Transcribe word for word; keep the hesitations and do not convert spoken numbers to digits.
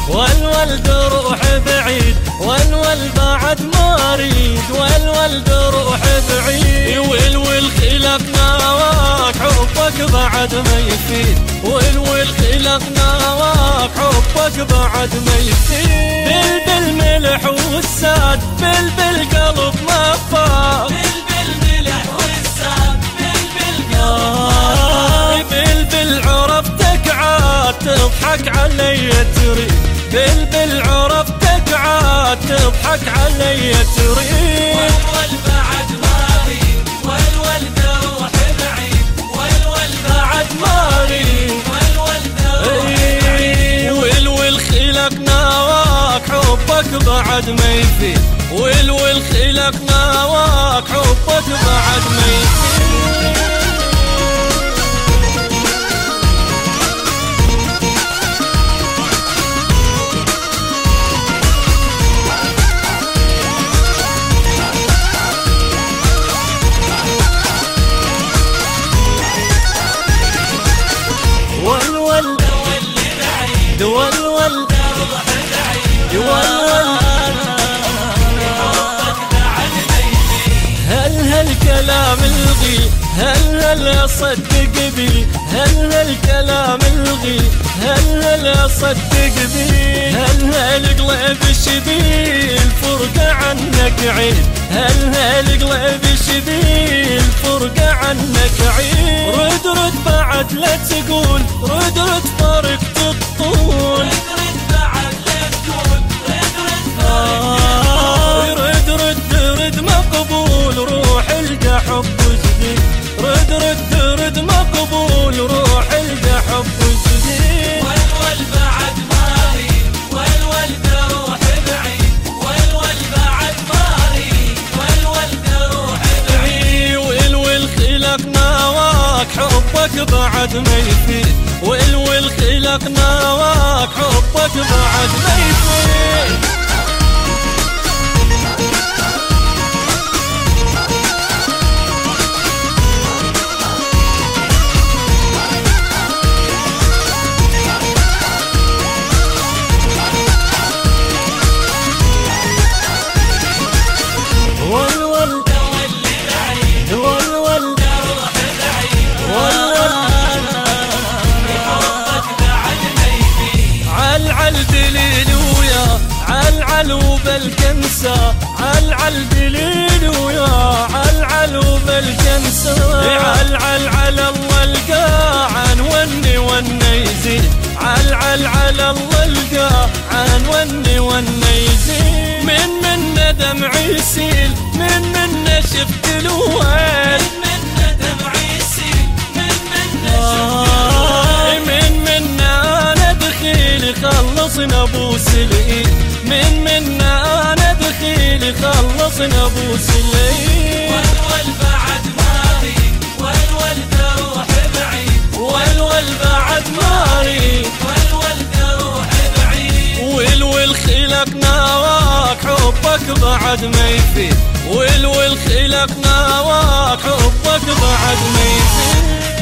والولد روح بعيد، والول بعد ما اريد، والولد روح بعيد. والول خلقنا واك حبك بعد ما يفيد، والول خلقنا واك حبك بعد ما يفيد. بلبل ملح والساد، بلبل قلب ما فاق، بلبل ملح والساد، بلبل قلب ما فاق. بلبل عرفتك عاد تضحك علي تريد، بلبل عرفتك عاد تضحك علي تريد. والول بعد ما اريد، والولد روح بعيد، والول بعد ما اريد، والولد روح بعيد. والول خلقنا واك حبك بعد ما يفيد، والول خلقنا واك حبك بعد ما يفيد. والول والول والول هل هالكلام الغي، هل هل صدق بي، هل هالكلام الغي، هل هل صدق بي. هل هالقلب شبيه الفرقة عنك عيد، هل هالقلب شبيه الفرقة عنك عيد. رد رد بعد لا تقول، رد رد فارقت الطول، رد بعد لا تقول، رد رد فارقت. رد رد رد مقبول روح القى حب جديد، رد رد رد مقبول روح القى حب جديد. والول بعد ما اريد، والولد روح بعيد، والول بعد ما اريد، والولد روح بعيد. والول خلقنا واك حبك بعد ما يفيد، والول خلقنا واك حبك بعد ما يفيد. والول بعيد، والول روح بعيد، والول حبك بعد ما يفيد. علعل دليل ويا علعل وبالكنسة، علعل دليل ويا علعل وبالكنسة. علعل على الله القى عن وني وني يزيد، علعل على الله القى عن وني وني يزيد. من من دمع يسيل، من من شفت الويل، من من دمع يسيل، من من شفت من من انا دخيل خلصنا ابوس الايد، من من انا دخيل خلصنا ابوس الايد. والول بعد ما اريد، والولد روح بعيد، والول بعد ما اريد، والولد روح بعيد. والول خلقنا واك حبك بعد ما يفيد، والول خلقنا واك حبك بعد ما يفيد.